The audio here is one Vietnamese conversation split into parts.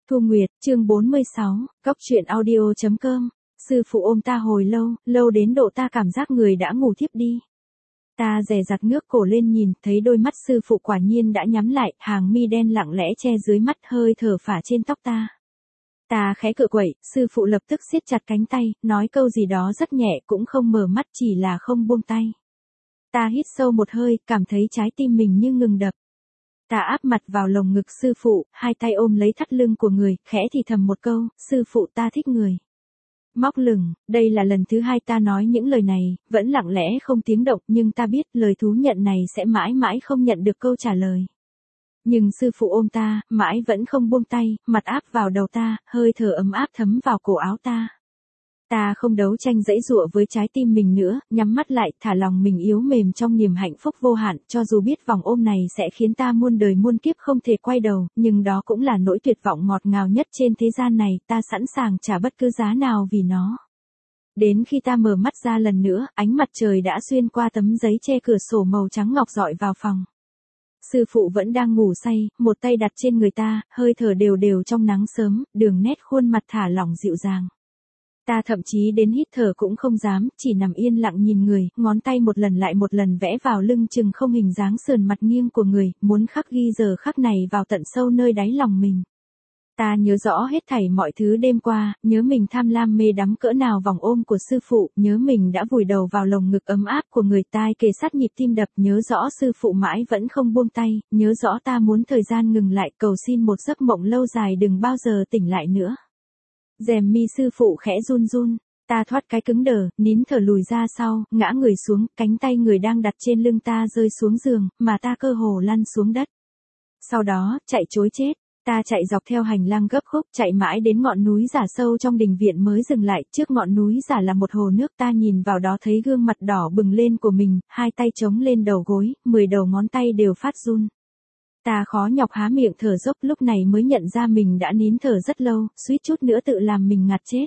Thu Nguyệt, chương 46, Cóc truyện audio.com. Sư phụ ôm ta hồi lâu, lâu đến độ ta cảm giác người đã ngủ thiếp đi. Ta dè dặt ngước cổ lên nhìn, thấy đôi mắt sư phụ quả nhiên đã nhắm lại, hàng mi đen lặng lẽ che dưới mắt, hơi thở phả trên tóc ta. Ta khẽ cựa quậy, sư phụ lập tức siết chặt cánh tay, nói câu gì đó rất nhẹ, cũng không mở mắt, chỉ là không buông tay. Ta hít sâu một hơi, cảm thấy trái tim mình như ngừng đập. Ta áp mặt vào lồng ngực sư phụ, hai tay ôm lấy thắt lưng của người, khẽ thì thầm một câu, sư phụ ta thích người. Móc lửng, đây là lần thứ hai ta nói những lời này, vẫn lặng lẽ không tiếng động, nhưng ta biết lời thú nhận này sẽ mãi mãi không nhận được câu trả lời. Nhưng sư phụ ôm ta, mãi vẫn không buông tay, mặt áp vào đầu ta, hơi thở ấm áp thấm vào cổ áo ta. Ta không đấu tranh giãy giụa với trái tim mình nữa, nhắm mắt lại, thả lòng mình yếu mềm trong niềm hạnh phúc vô hạn, cho dù biết vòng ôm này sẽ khiến ta muôn đời muôn kiếp không thể quay đầu, nhưng đó cũng là nỗi tuyệt vọng ngọt ngào nhất trên thế gian này, ta sẵn sàng trả bất cứ giá nào vì nó. Đến khi ta mở mắt ra lần nữa, ánh mặt trời đã xuyên qua tấm giấy che cửa sổ màu trắng ngọc rọi vào phòng. Sư phụ vẫn đang ngủ say, một tay đặt trên người ta, hơi thở đều đều trong nắng sớm, đường nét khuôn mặt thả lỏng dịu dàng. Ta thậm chí đến hít thở cũng không dám, chỉ nằm yên lặng nhìn người, ngón tay một lần lại một lần vẽ vào lưng chừng không hình dáng sườn mặt nghiêng của người, muốn khắc ghi giờ khắc này vào tận sâu nơi đáy lòng mình. Ta nhớ rõ hết thảy mọi thứ đêm qua, nhớ mình tham lam mê đắm cỡ nào vòng ôm của sư phụ, nhớ mình đã vùi đầu vào lồng ngực ấm áp của người, tai kề sát nhịp tim đập, nhớ rõ sư phụ mãi vẫn không buông tay, nhớ rõ ta muốn thời gian ngừng lại, cầu xin một giấc mộng lâu dài đừng bao giờ tỉnh lại nữa. Rèm mi sư phụ khẽ run run, ta thoát cái cứng đờ, nín thở lùi ra sau, ngã người xuống, cánh tay người đang đặt trên lưng ta rơi xuống giường, mà ta cơ hồ lăn xuống đất. Sau đó, chạy trối chết, ta chạy dọc theo hành lang gấp khúc, chạy mãi đến ngọn núi giả sâu trong đình viện mới dừng lại, trước ngọn núi giả là một hồ nước, ta nhìn vào đó thấy gương mặt đỏ bừng lên của mình, hai tay chống lên đầu gối, 10 đầu ngón tay đều phát run. Ta khó nhọc há miệng thở dốc, lúc này mới nhận ra mình đã nín thở rất lâu, suýt chút nữa tự làm mình ngạt chết.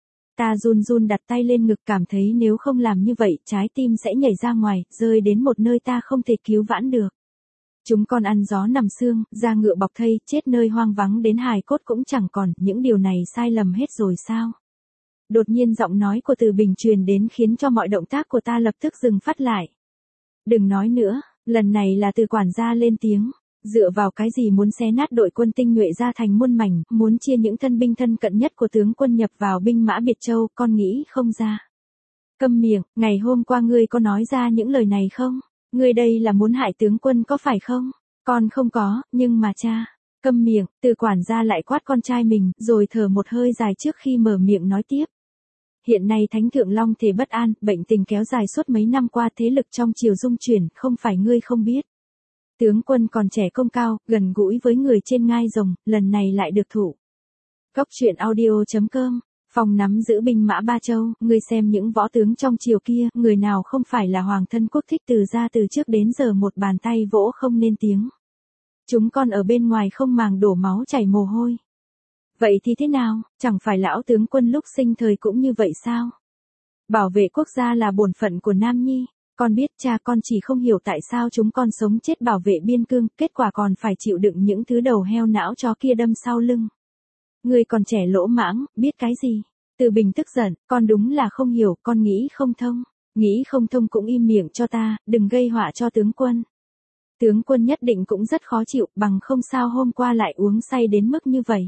Ta run run đặt tay lên ngực, cảm thấy nếu không làm như vậy, trái tim sẽ nhảy ra ngoài, rơi đến một nơi ta không thể cứu vãn được. Chúng con ăn gió nằm xương, da ngựa bọc thây, chết nơi hoang vắng đến hài cốt cũng chẳng còn, những điều này sai lầm hết rồi sao? Đột nhiên giọng nói của Từ Bình truyền đến khiến cho mọi động tác của ta lập tức dừng phát lại. Đừng nói nữa, lần này là Từ quản gia lên tiếng. Dựa vào cái gì muốn xé nát đội quân tinh nhuệ ra thành muôn mảnh, muốn chia những thân binh thân cận nhất của tướng quân nhập vào binh mã Biệt Châu, con nghĩ không ra. Câm miệng, ngày hôm qua ngươi có nói ra những lời này không? Ngươi đây là muốn hại tướng quân có phải không? Con không có, nhưng mà cha. Câm miệng, Từ quản gia lại quát con trai mình, rồi thở một hơi dài trước khi mở miệng nói tiếp. Hiện nay Thánh Thượng Long thể bất an, bệnh tình kéo dài suốt mấy năm qua, thế lực trong triều dung chuyển, không phải ngươi không biết. Tướng quân còn trẻ công cao, gần gũi với người trên ngai rồng, lần này lại được thụ. Cóc truyện audio.com, phòng nắm giữ binh mã Ba Châu, ngươi xem những võ tướng trong triều kia, người nào không phải là hoàng thân quốc thích, từ ra từ trước đến giờ một bàn tay vỗ không nên tiếng. Chúng con ở bên ngoài không màng đổ máu chảy mồ hôi. Vậy thì thế nào, chẳng phải lão tướng quân lúc sinh thời cũng như vậy sao? Bảo vệ quốc gia là bổn phận của Nam Nhi. Con biết cha, con chỉ không hiểu tại sao chúng con sống chết bảo vệ biên cương, kết quả còn phải chịu đựng những thứ đầu heo não chó kia đâm sau lưng. Ngươi còn trẻ lỗ mãng, biết cái gì? Từ Bình tức giận, con đúng là không hiểu, con nghĩ không thông. Nghĩ không thông cũng im miệng cho ta, đừng gây họa cho tướng quân. Tướng quân nhất định cũng rất khó chịu, bằng không sao hôm qua lại uống say đến mức như vậy.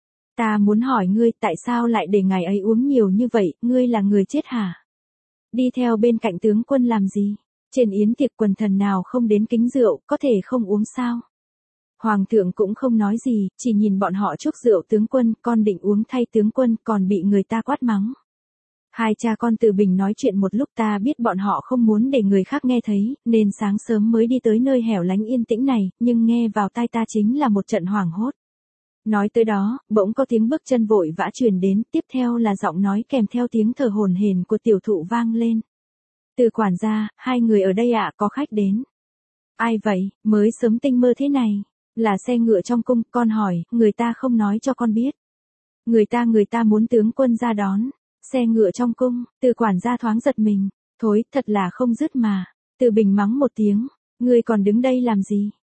Ta muốn hỏi ngươi, tại sao lại để ngày ấy uống nhiều như vậy, ngươi là người chết hả? Đi theo bên cạnh tướng quân làm gì? Trên yến tiệc quần thần nào không đến kính rượu, có thể không uống sao? Hoàng thượng cũng không nói gì, chỉ nhìn bọn họ chúc rượu tướng quân, con định uống thay tướng quân, còn bị người ta quát mắng. Hai cha con Từ Bình nói chuyện một lúc, ta biết bọn họ không muốn để người khác nghe thấy, nên sáng sớm mới đi tới nơi hẻo lánh yên tĩnh này, nhưng nghe vào tai ta chính là một trận hoảng hốt. Nói tới đó, bỗng có tiếng bước chân vội vã truyền đến, tiếp theo là giọng nói kèm theo tiếng thở hổn hển của tiểu thụ vang lên. Từ quản gia, hai người ở đây ạ, có khách đến. Ai vậy, mới sớm tinh mơ thế này? Là xe ngựa trong cung, con hỏi, người ta không nói cho con biết. Người ta muốn tướng quân ra đón. Xe ngựa trong cung, Từ quản gia thoáng giật mình. Thối, thật là không dứt mà. Từ Bình mắng một tiếng, ngươi còn đứng đây làm gì?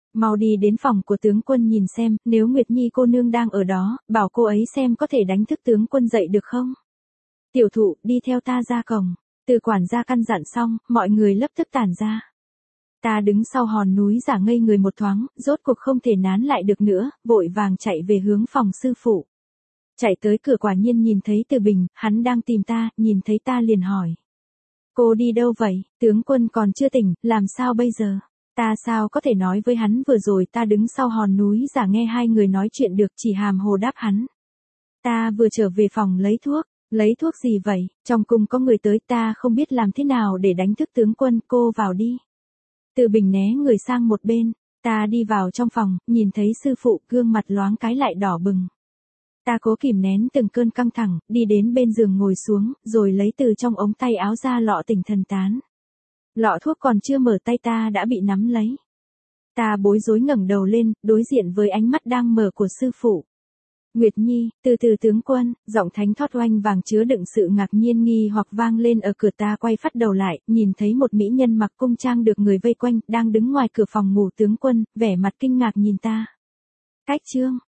Mau đi đến phòng của tướng quân nhìn xem, nếu Nguyệt Nhi cô nương đang ở đó, bảo cô ấy xem có thể đánh thức tướng quân dậy được không? Tiểu thụ, đi theo ta ra cổng. Từ quản gia căn dặn xong, mọi người lập tức tản ra. Ta đứng sau hòn núi giả ngây người một thoáng, rốt cuộc không thể nán lại được nữa, vội vàng chạy về hướng phòng sư phụ. Chạy tới cửa quả nhiên nhìn thấy Từ Bình, hắn đang tìm ta, nhìn thấy ta liền hỏi. Cô đi đâu vậy, tướng quân còn chưa tỉnh, làm sao bây giờ? Ta sao có thể nói với hắn vừa rồi ta đứng sau hòn núi giả nghe hai người nói chuyện được, chỉ hàm hồ đáp hắn. Ta vừa trở về phòng lấy thuốc gì vậy, trong cung có người tới ta không biết làm thế nào để đánh thức tướng quân, cô vào đi. Từ Bình né người sang một bên, ta đi vào trong phòng, nhìn thấy sư phụ gương mặt loáng cái lại đỏ bừng. Ta cố kìm nén từng cơn căng thẳng, đi đến bên giường ngồi xuống, rồi lấy từ trong ống tay áo ra lọ tỉnh thần tán. Lọ thuốc còn chưa mở tay ta đã bị nắm lấy. Ta bối rối ngẩng đầu lên, đối diện với ánh mắt đang mở của sư phụ. Nguyệt Nhi, từ từ tướng quân, giọng thánh thót oanh vàng chứa đựng sự ngạc nhiên nghi hoặc vang lên ở cửa. Ta quay phát đầu lại, nhìn thấy một mỹ nhân mặc cung trang được người vây quanh, đang đứng ngoài cửa phòng ngủ tướng quân, vẻ mặt kinh ngạc nhìn ta. Cách chương